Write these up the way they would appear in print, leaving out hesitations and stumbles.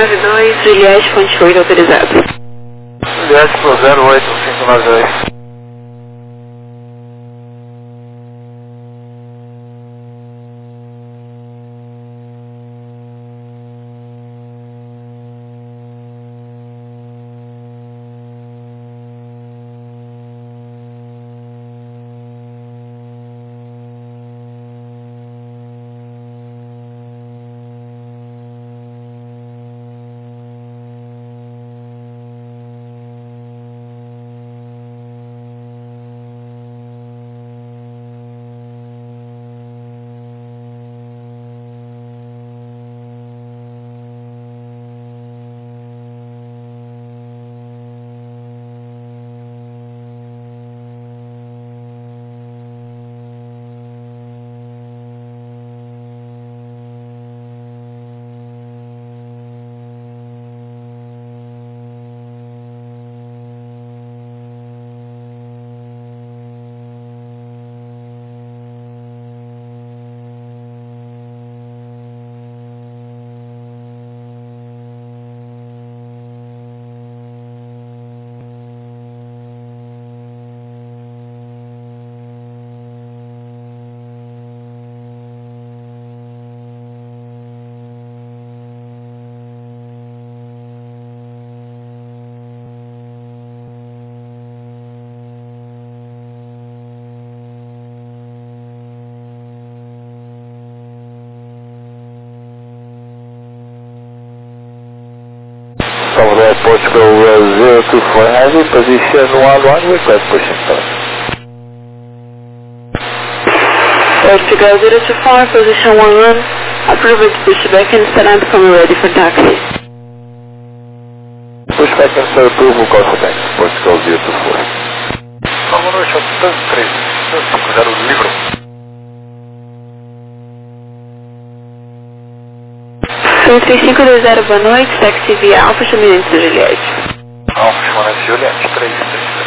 1192, Juliette, fonte 8, autorizado. Juliette pro 08592. Salvador Portugal 024 Heavy, position 11, request pushing start. Portugal 024, position 11, approval to push back and stand up, come ready for taxi. Push back and start approval, call for taxi, Portugal 024. Salvador Chapitão 3, 50 livro. 3520, boa noite, taxi via Alfa Chaminense Juliette. Alfa Chaminense Juliette, 333.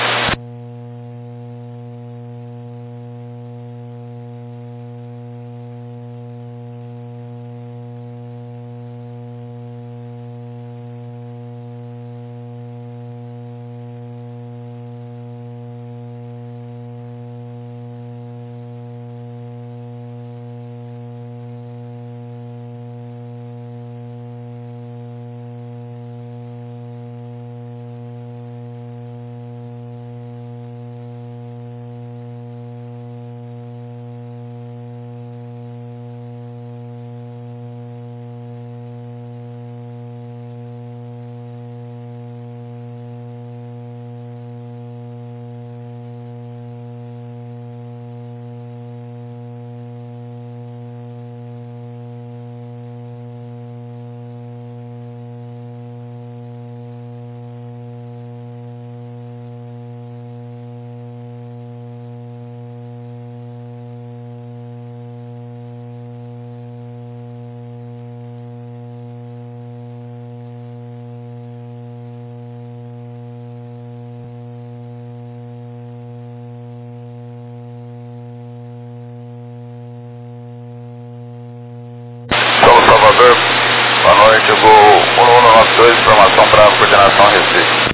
Salvador, boa noite, eu vou 1192, informação para coordenação Recife.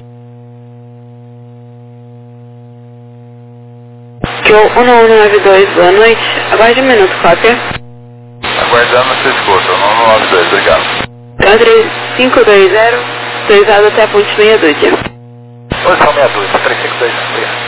Joe 1192, boa noite, aguarde um minuto, cópia. Aguardando seu escuta, 1192, obrigado. 3520, autorizado até a ponte meia dúzia. Posição meia dúzia, 352, obrigado.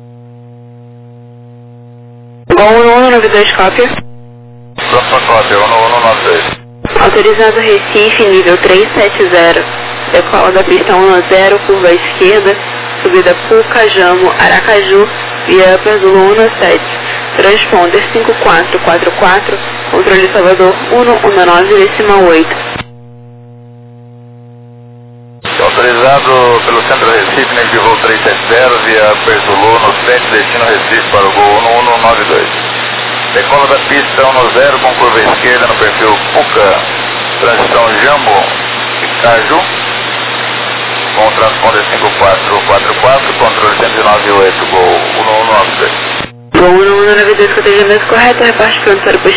Bom 1192, cópia. Próxima cópia, 1192. Autorizado Recife, nível 370, decola da pista 10, curva à esquerda, subida Pucajamo, Aracaju, via Perdulo 17, transponder 5444, controle Salvador 119,8. Autorizado pelo Centro Recife, nível de voo 370, via Perdulo no 7, destino Recife para o voo 1192. Decola da pista 10 com curva esquerda no perfil Puca, transição Jambo e Caju, com transponder 5444, controle 109,8, gol 1193. Gol 1192, cotejamento correto, reparte pronto para o push-back e estacionamento. Reportará, gol 1193.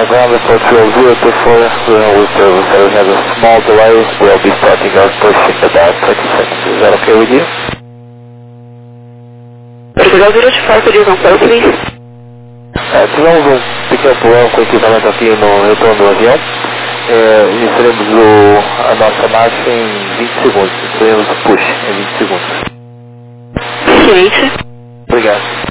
ground report fuel 024, with service that has a small delay. We'll be starting our push in about 30 seconds. Is that okay with you? Portugal 024, could you confirm, please? Tivemos pequeno problema com o equipamento aqui no retorno do avião. Iniciaremos a nossa marcha em 20 segundos. Iniciaremos o push em 20 segundos. Ciência. Obrigado.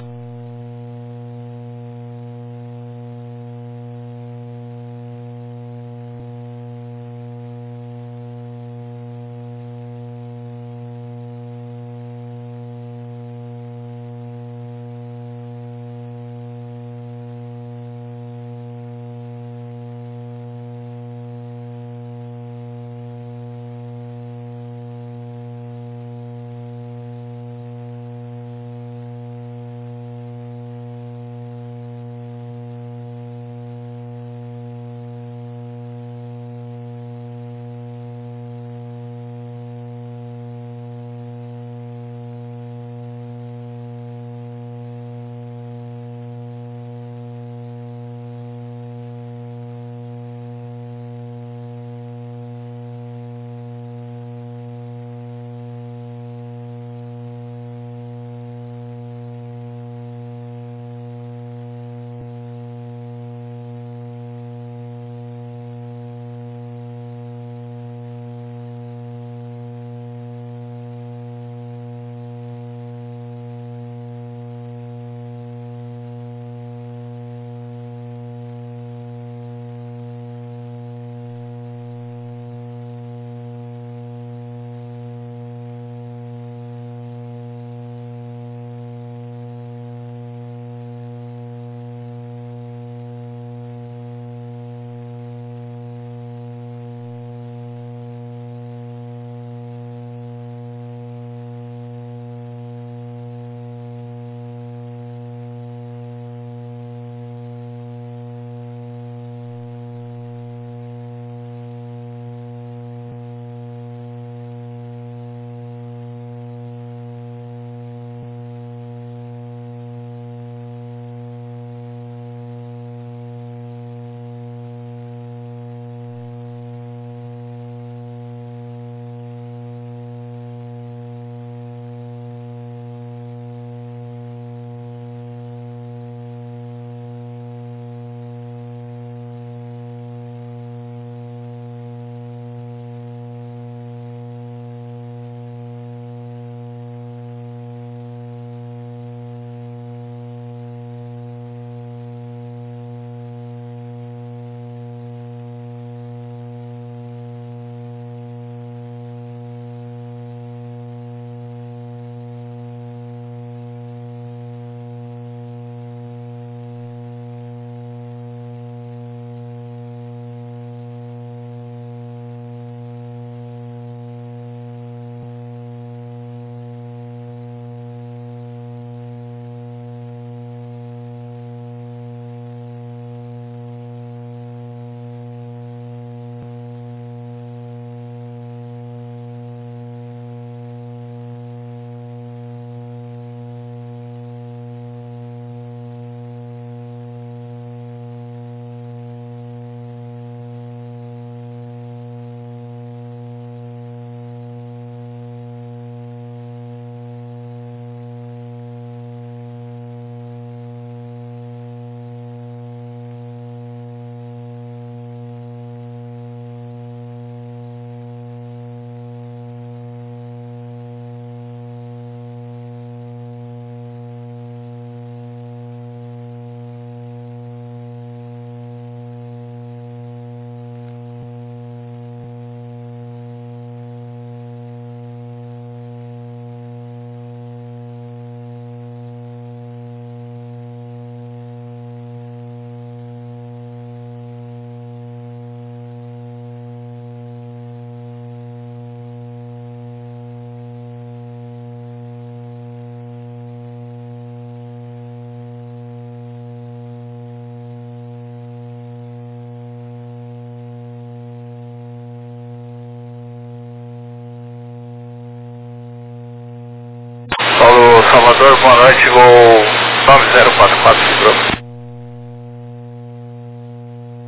Salvador, boa noite, voo 9044 Cibrão.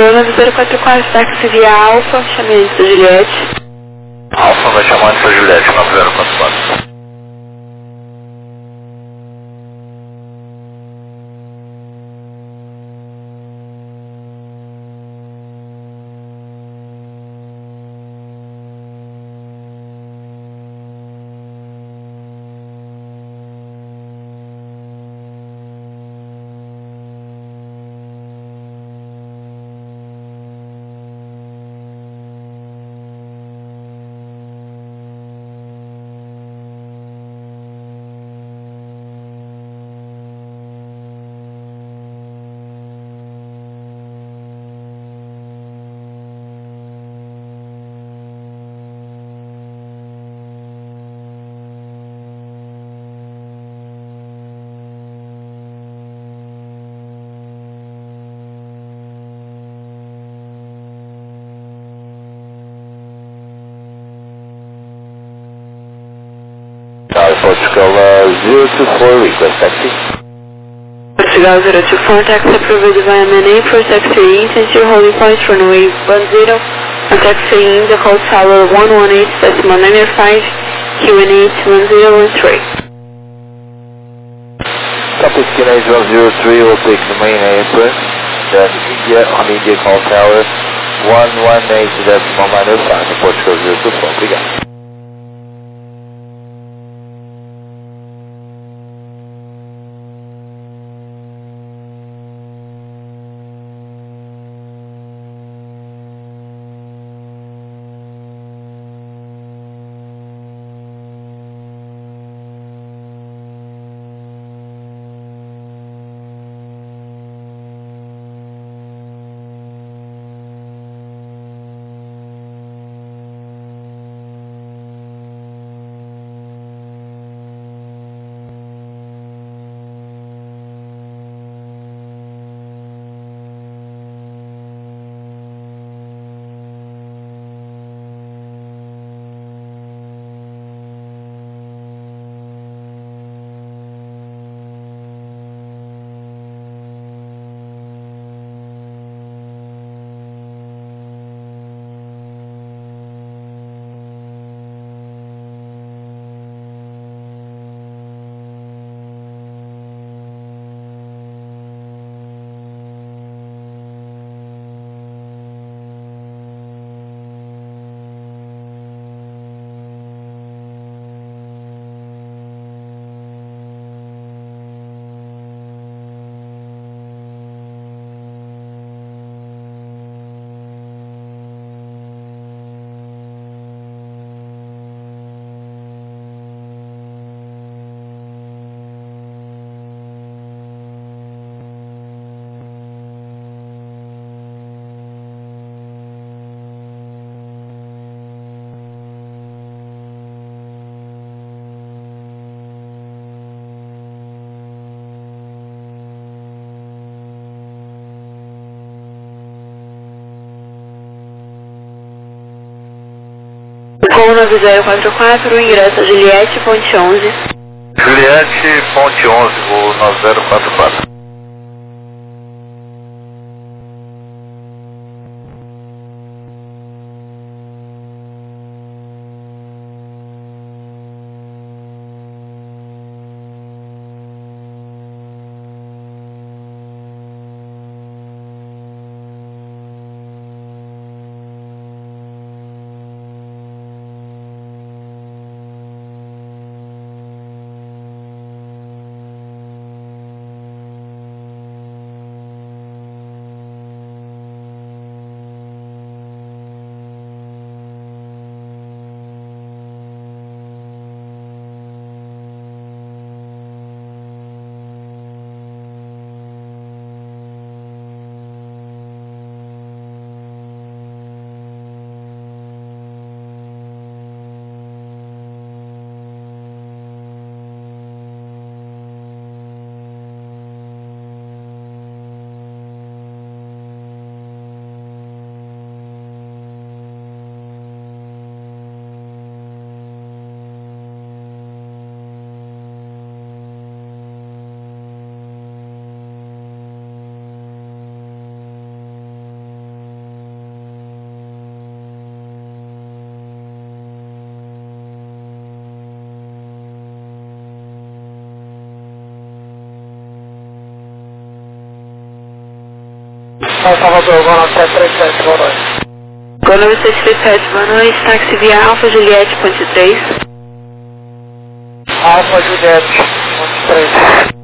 Corona 044, táxi via Alfa, chame antes da Juliette. Alfa vai chamar antes da Juliette, 9044. Portugal 024, request taxi. Portugal 024, taxi approved via MNA for taxi into holding point runway 10 and taxi in the call tower 118.995 QNH 1013. Copy QNH 103 will take the main apron, then India on India call tower 118.995 Portugal 024, obrigado. Gol 9044, ingresso a Juliette, ponte 11. Juliette, ponte 11, voo 9044. Salvador, Gol 9737, boa noite. Gol 9737, boa noite. Táxi via Alfa Juliette, ponte 3. Alfa Juliette, ponte 3.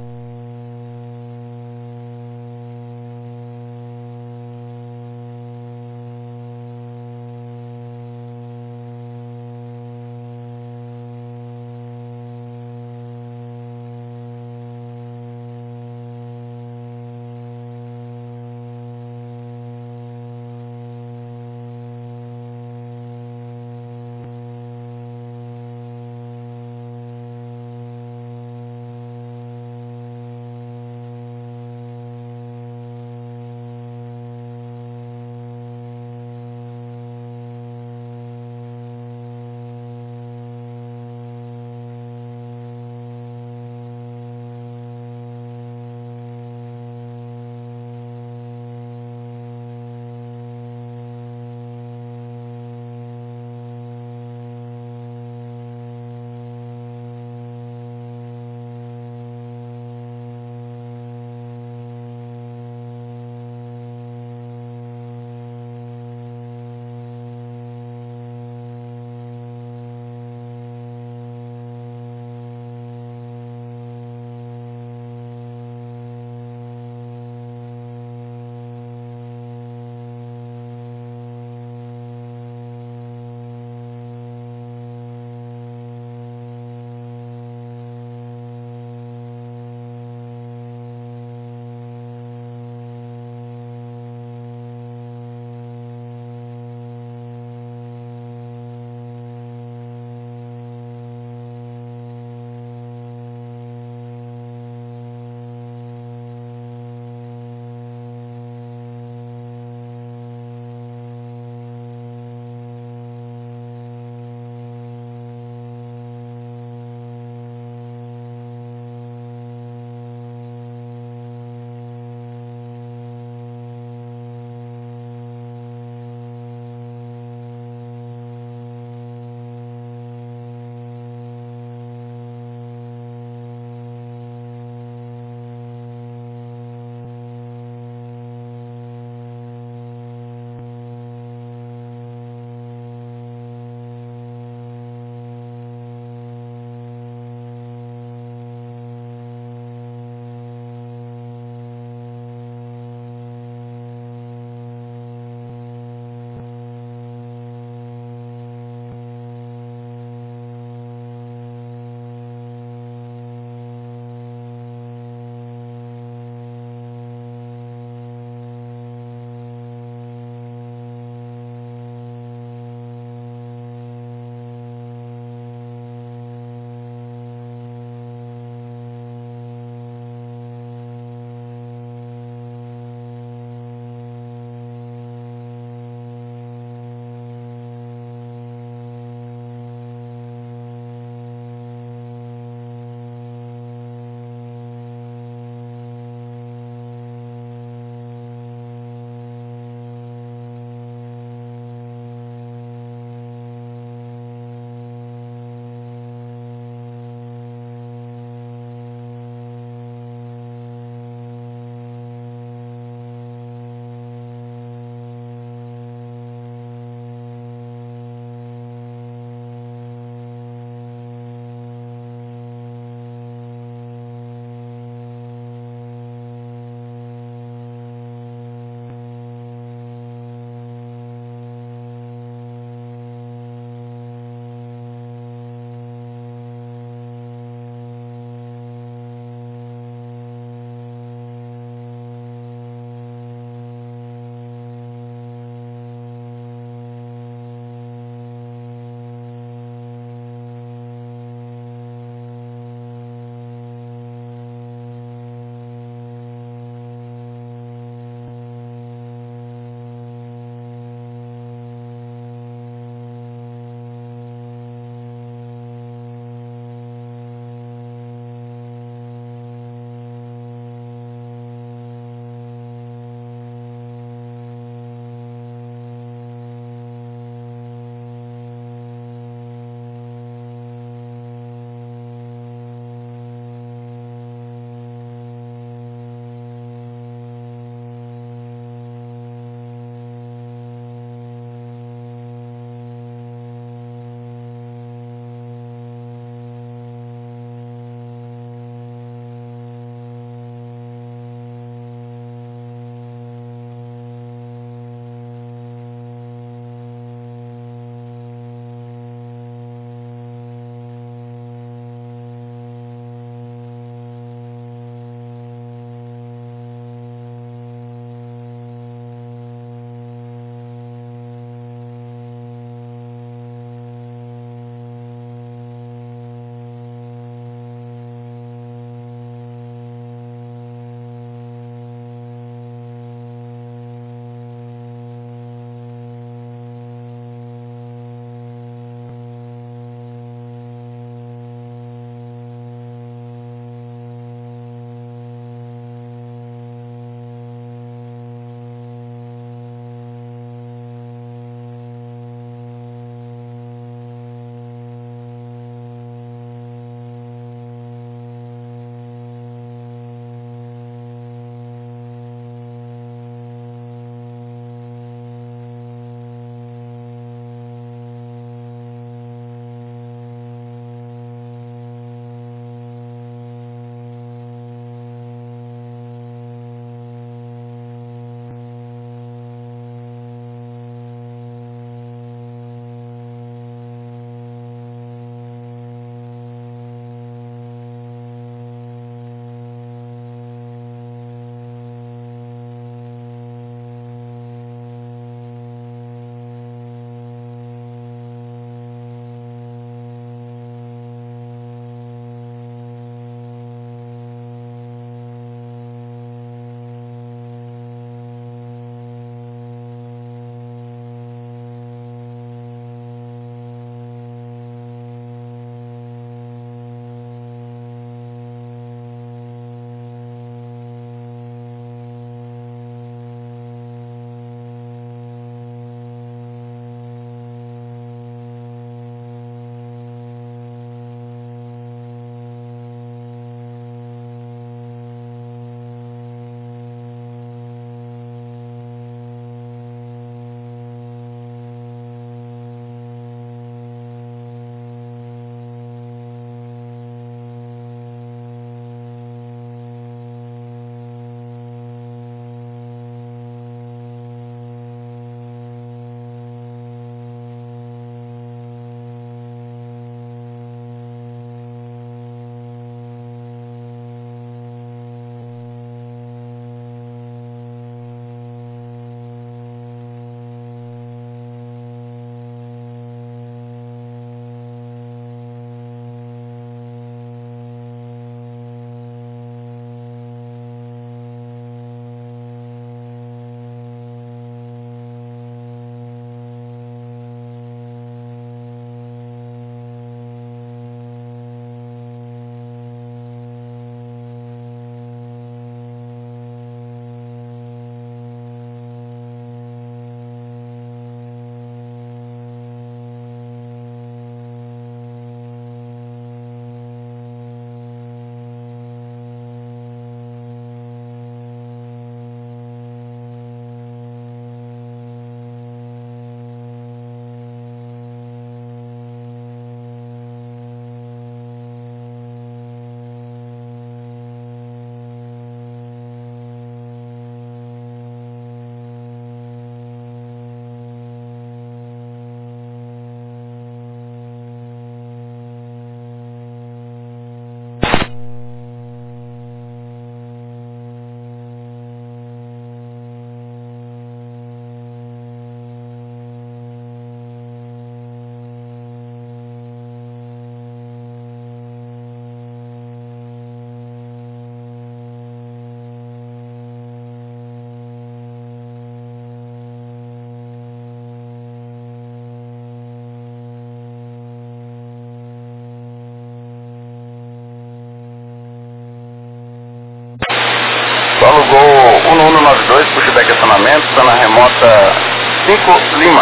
Solo Gol 1192, pushback acionamento, está na remota 5 Lima.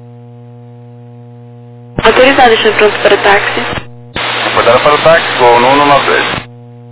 Autorizado, estou pronto para táxi. Reportado para o táxi, Gol 1192.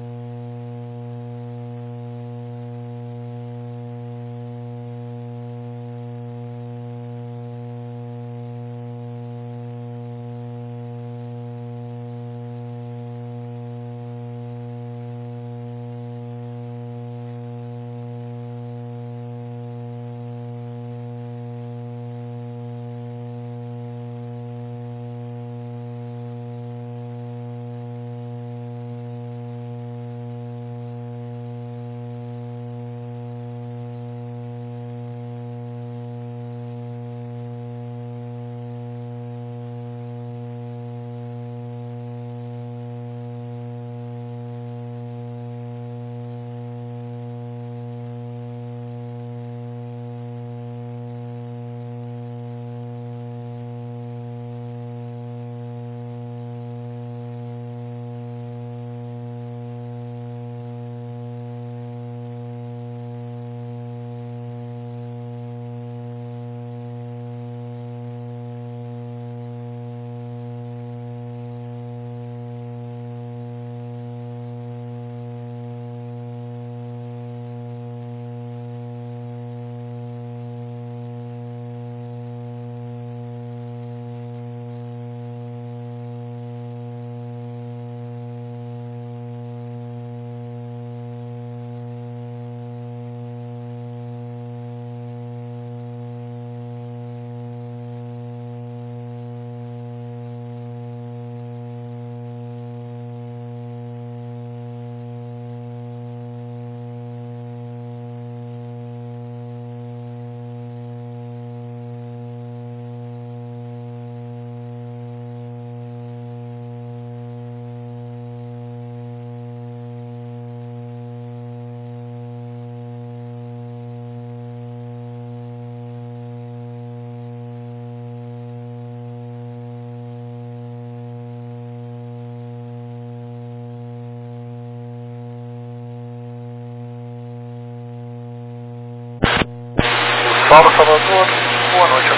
Paulo Salvador, boa noite,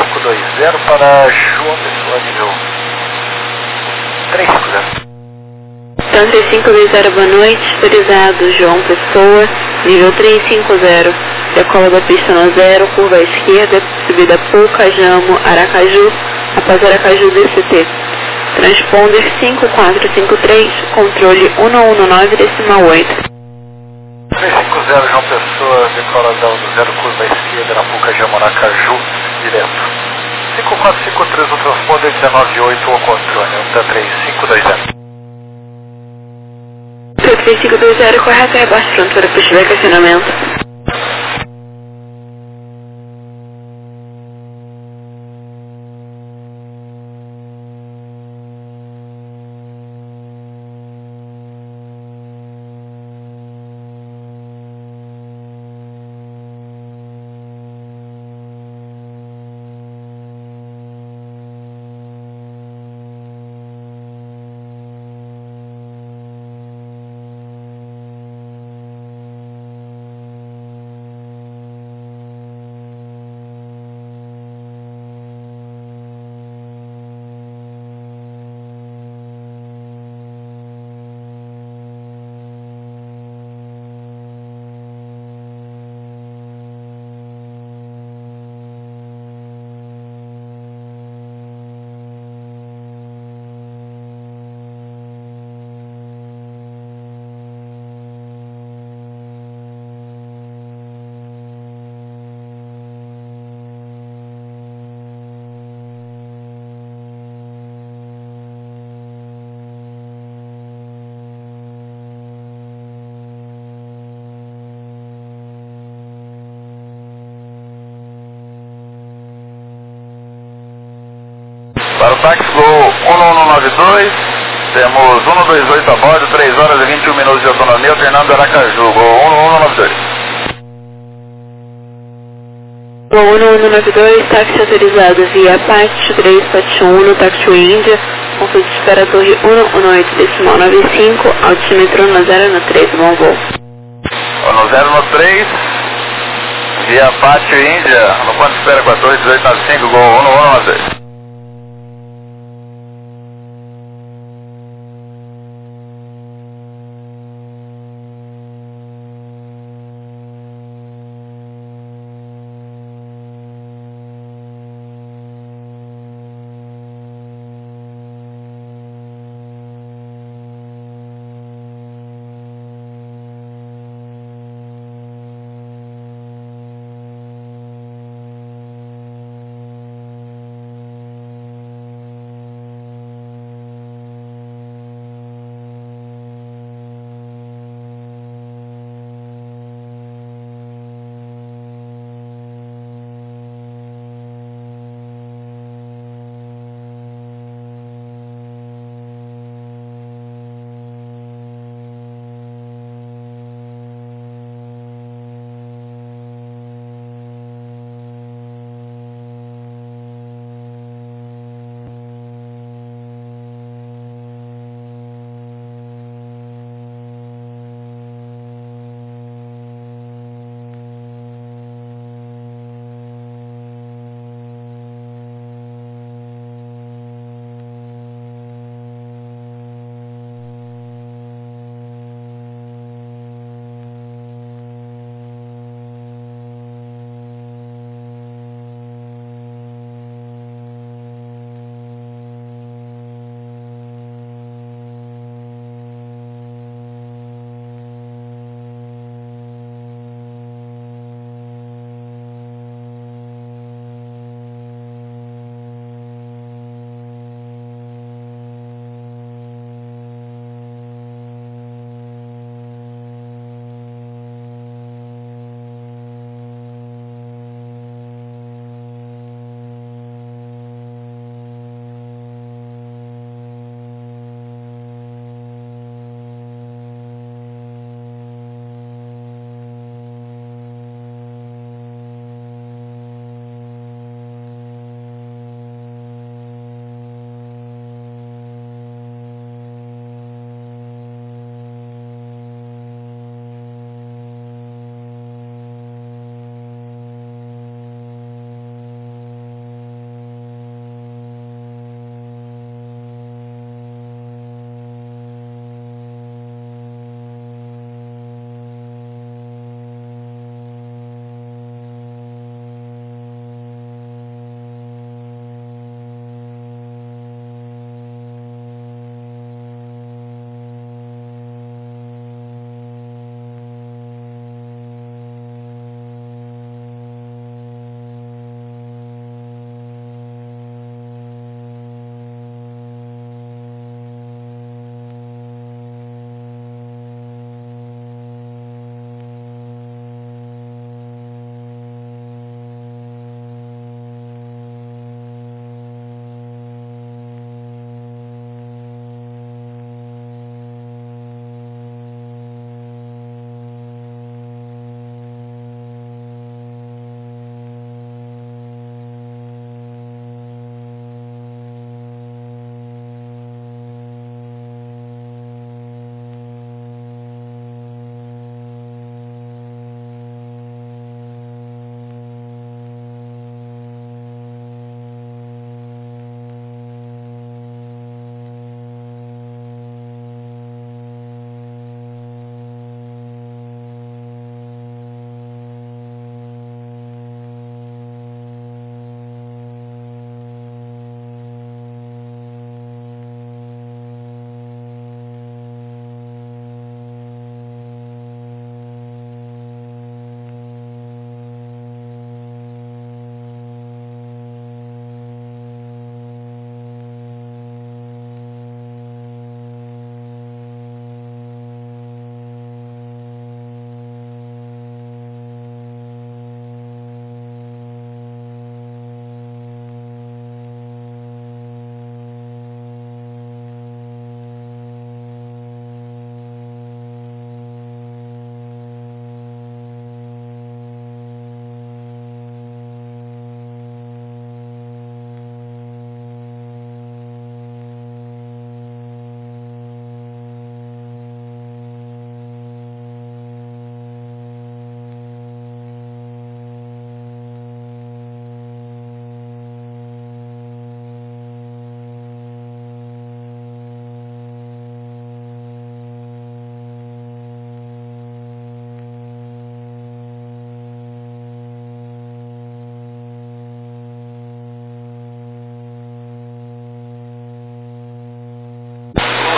83520 para João Pessoa, nível 350. Então 3520, boa noite, autorizado João Pessoa, nível 350, decola da pista no 0, curva à esquerda, subida Poucajamo, Aracaju, após Aracaju DCT. Transponder 5453, controle 1119,8. 350 João Pessoa, decoladão do 0, curva à esquerda, na Poucajamo, Aracaju, direto. 5453, o transponder 198, o controle, 13520. 3520, correto, é abaixo, pronto para pushback acionamento. Para o táxi Gol 1192, temos 128 a bordo, 3 horas e 21 minutos de autonomia, Fernando Aracaju, Gol 1192. Gol 1192, táxi autorizado via Apache 371 no táxi Índia, ponto de espera Torre 118,95, altímetro no 0 no 3, bom voo. No 013, via Pátio Índia, no ponto de espera 141895, Gol 1112.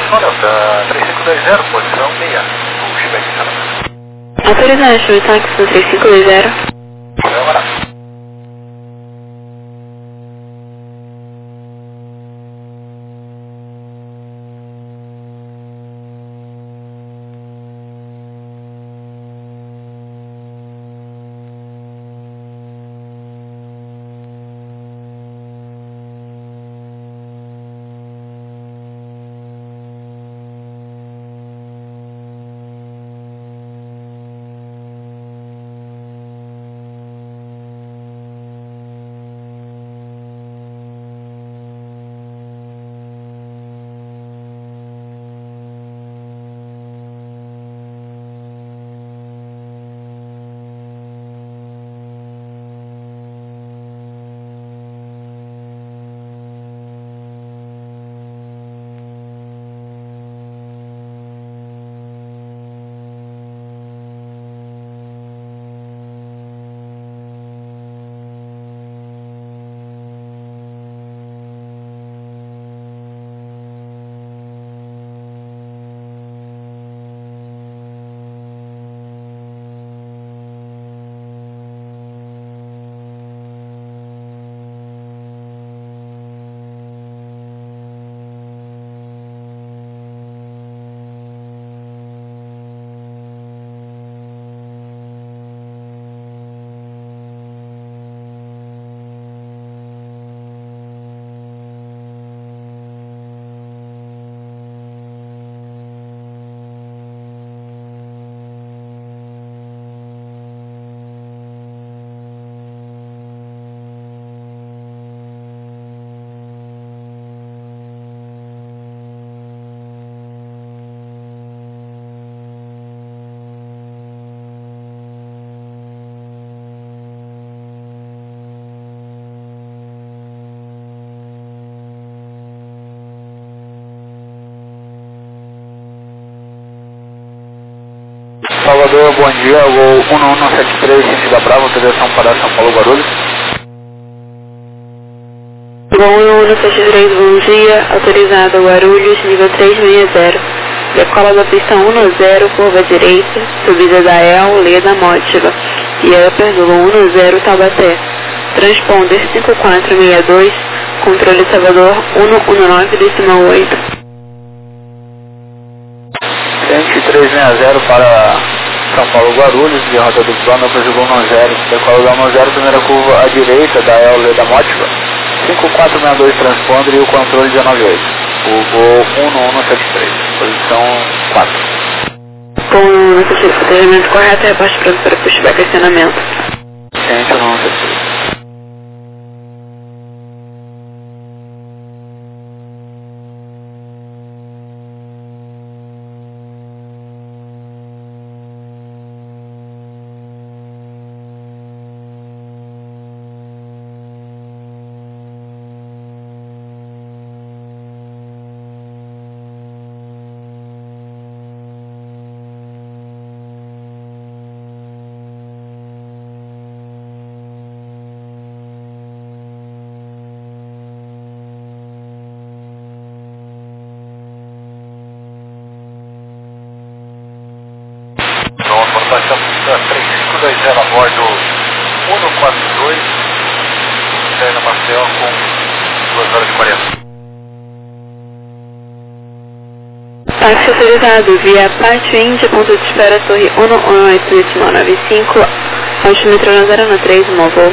Delta 3520, posição 6, o Chibek Canadá. Autorizado, táxi 3520. Câmara. Salvador, bom dia, voo 1173, sentido da Brava, autorização para São Paulo, Guarulhos. Voo 1173, bom dia, autorizado Guarulhos, nível 360. Decola da pista 10, curva direita, subida da El, Leda Mótiva, e upper do voo 10, Taubaté. Transponder 5462, controle Salvador 119,8. 360 para São Paulo, Guarulhos, de rota do plano, Brasil 10, decola da 10, primeira curva à direita da El, Leda Mótiva, 5462 transponder e o controle 198. O voo 1173, posição 4. Com o procedimento correto, reposte pronto para pushback acionamento. Ciente 1173. Portação 3520 a bordo 142, saindo Maceió com 2 horas e 40. Táxi autorizado via Pátio Índia, ponto de espera, torre 118,95, altimetro 093, móvel.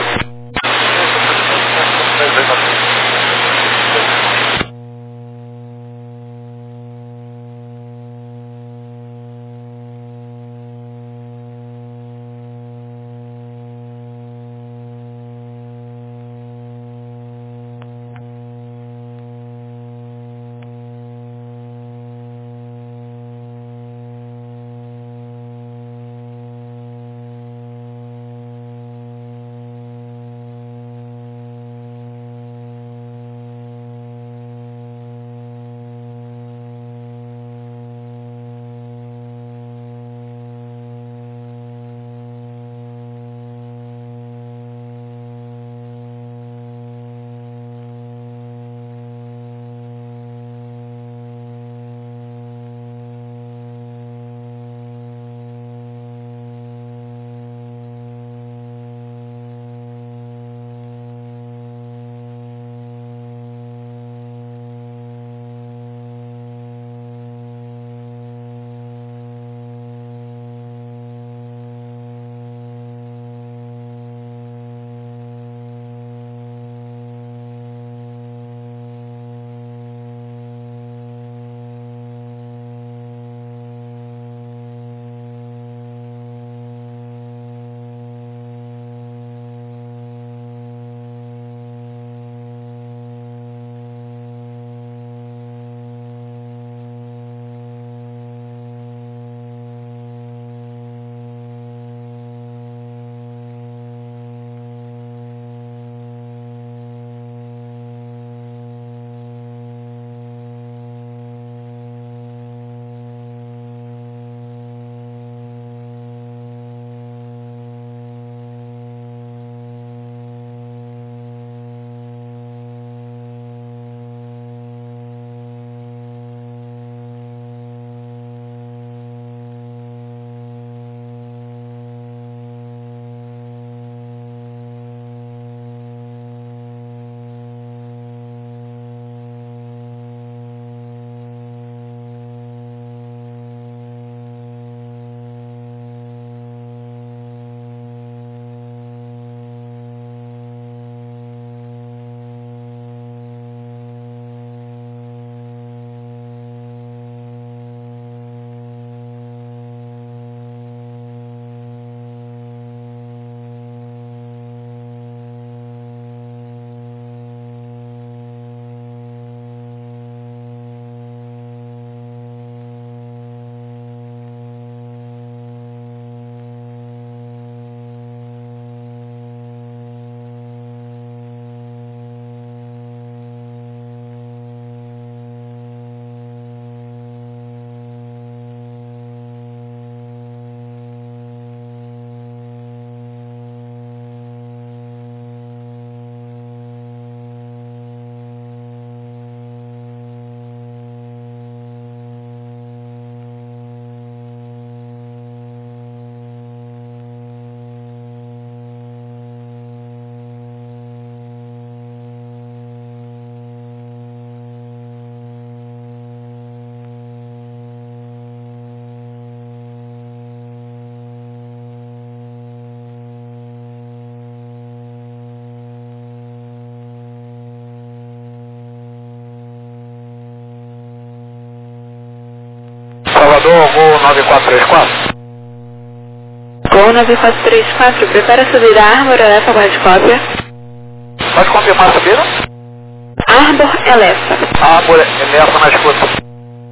Salvador, Gol 9434. Gol 9434, prepara a subida Arbor, Elefa, guarde cópia. Pode confirmar a subida? Arbor, Elefa. Arbor, Elefa na escuta.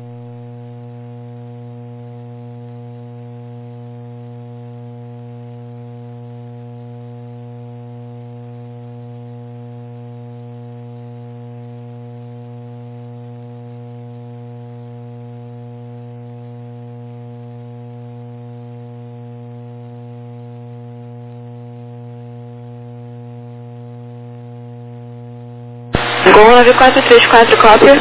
Gol 9434, cópia.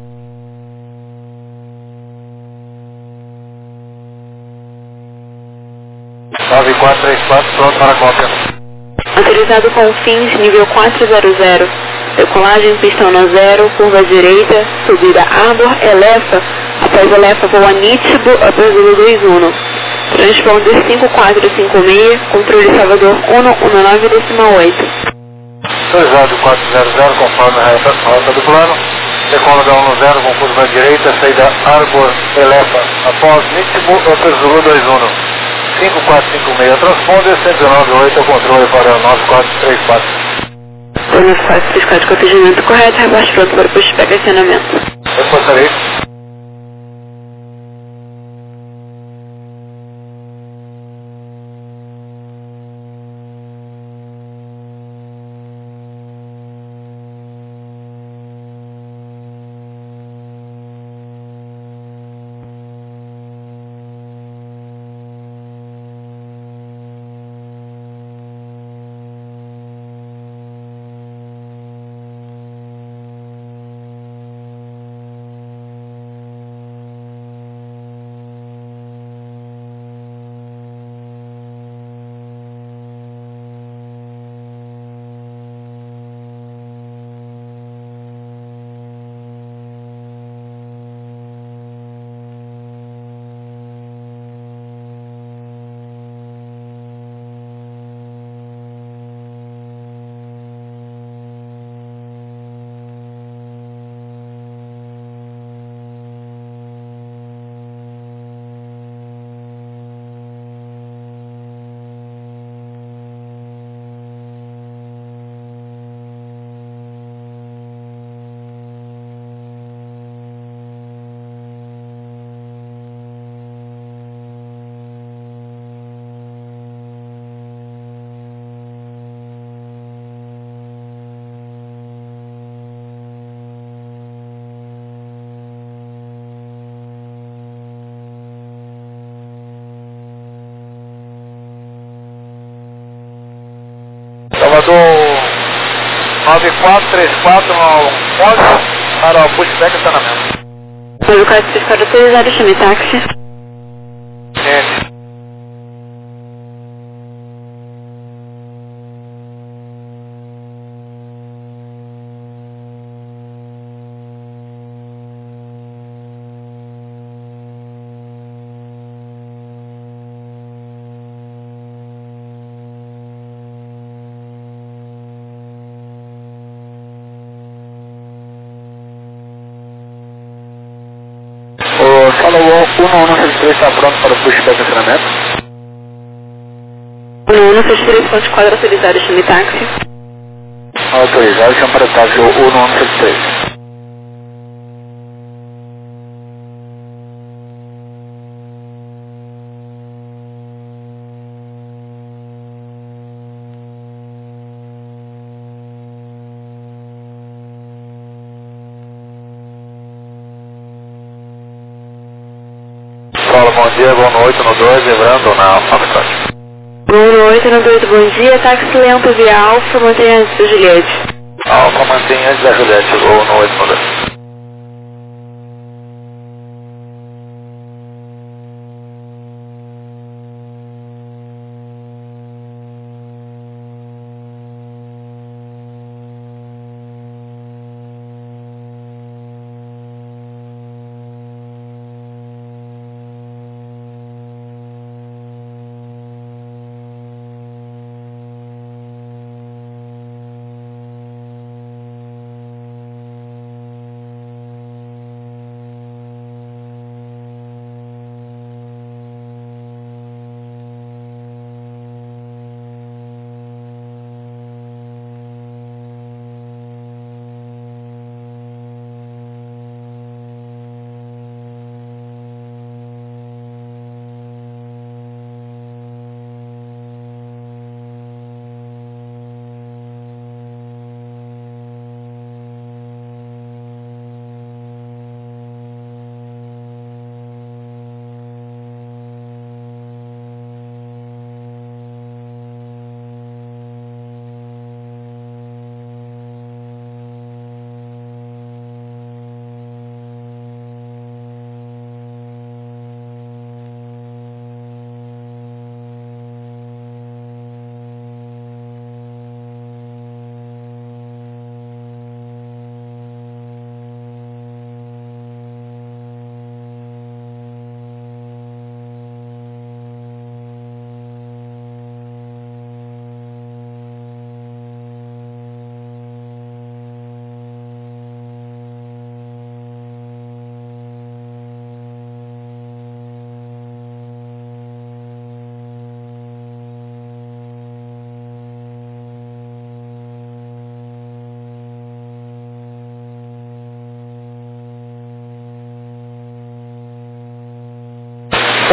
Pronto para a cópia. Autorizado com fins nível 400. Decolagem pistão no 0, curva direita, subida Arbor, Elefa. Após Elefa, voa nítido, após o 21. Transponder 5456, controle Salvador 119,8. Autorizado 400, conforme a rota do plano. Decola da 10 com curva à direita, saída Arbor, Elefa. Após nítido, após Zulu 21. 5456, transponder 119,8, controle para 9434. 9434, atendimento correto, rebaixo pronto para pushback e acionamento. Reportarei. Salvador 9434 no ponto para o pushback e estacionamento. 9434, autorizado, chame táxi. Gente. O Salvador 1163 está pronto para o pushback e estacionamento. 1163.4, autorizado, chame táxi. Autorizado, chama para táxi o 1163. Fala, bom dia, boa noite no 2, lembrando na Foxtrot. Boa noite, no 2, bom dia, táxi lento via Alfa, mantenha antes do Juliette. Alfa, mantenha antes da Juliette, ou no 8 no 2.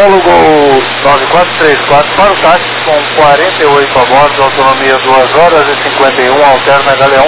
Solo Gol 9434 para o táxi com 48 a bordo, autonomia 2 horas e 51, alterna Galeão.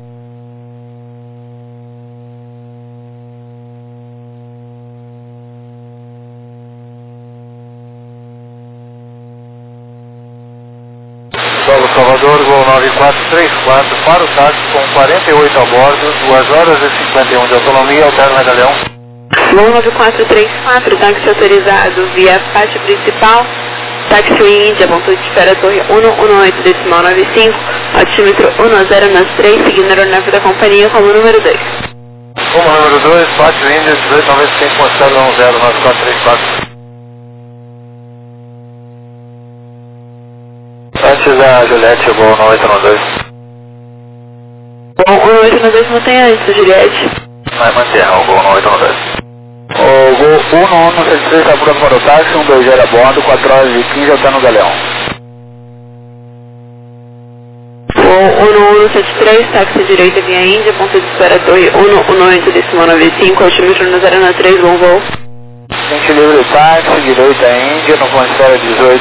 Solo Salvador Gol 9434 para o táxi com 48 a bordo, 2 horas e 51 de autonomia, alterna Galeão. Gol 9434, táxi autorizado via faixa principal, táxi Índia, ponto de espera torre 118.95, altímetro 1093, seguindo a aeronave da companhia como número 2. Como número 2, táxi Índia, 1895, constela 109434. Táxi da Juliette, Gol 9892. Gol 1892, mantém antes, Juliette. Vai manter, o Gol 9892. O Gol 1173 está pronto para o táxi, 120 a bordo, 4 horas e 15, está no Galeão. Gol 1173, táxi direita via Índia, ponto de espera torre 118.95, altímetro 1093, bom voo. Gente livre táxi, direita Índia, no ponto de espera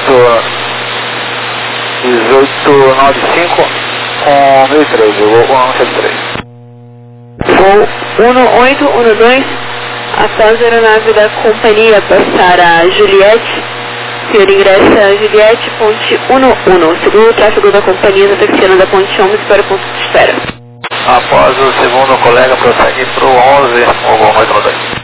1895 com 1013, Gol 1173. Gol 1812, após a aeronave da companhia passar a Juliette, o senhor ingressa a Juliette, ponte 11, segundo o tráfego da companhia está taxiando da ponte 11 para o ponto de espera. Após o segundo colega, prossegue para o 11, o Gol 9892.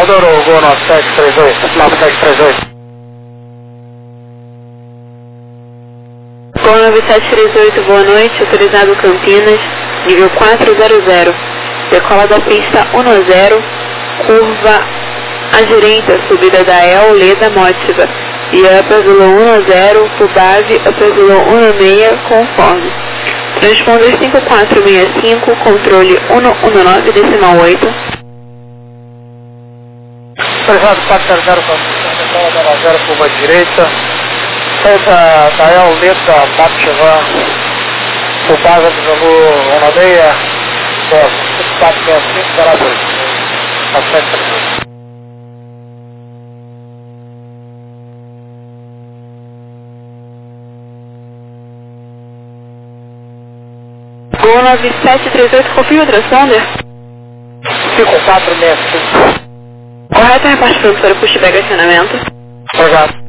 Eldorou, Gol 9738. 9738. Gol 9738, boa noite, autorizado Campinas, nível 400. Decola da pista 10, curva à direita, subida da El Leda Motiva. E upper below 10, to base, upper below 16, conforme. Transponder 5465, controle 119,8. Autorizado 400, decola da 0, curva à direita. Saída da El Leda Motiva. To base, upper below 16, 5465, para 2. 9738. Gol 9738, confirma o transponder. 5465. Correto, reparte pronto para o pushback acionamento. Obrigado.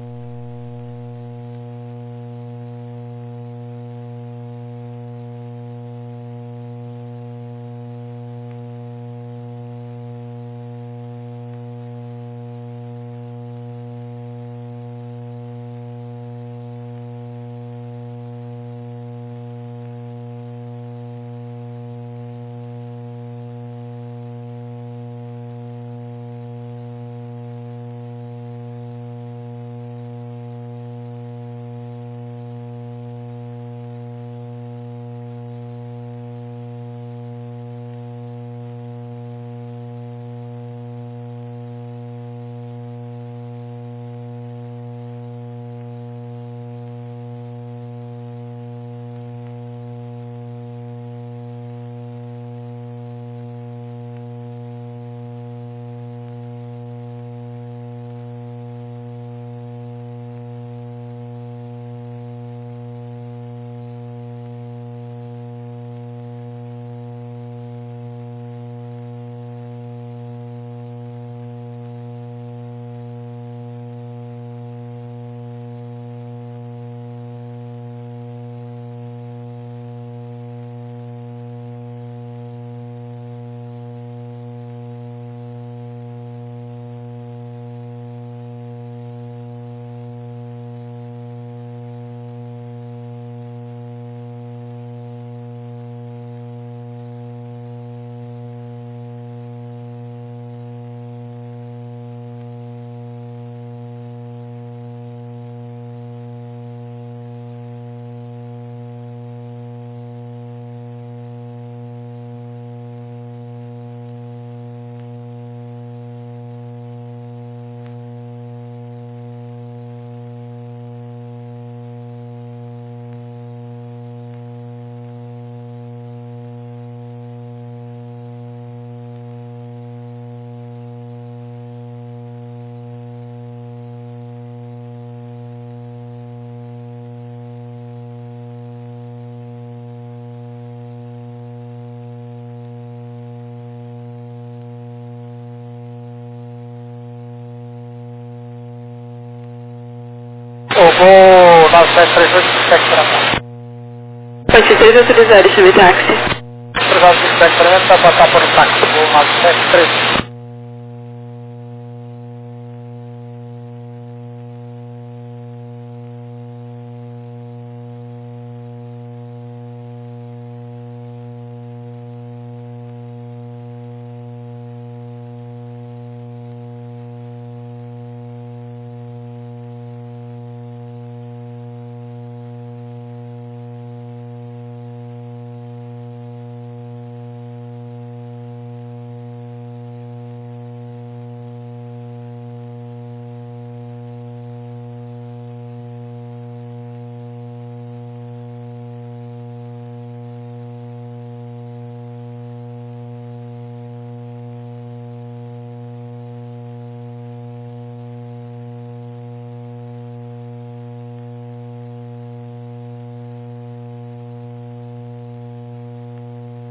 Gol 9738, feedback para cá. Pode ser autorizado, chame táxi. Autorizado feedback para mim, para passar por um táxi. Gol 9738.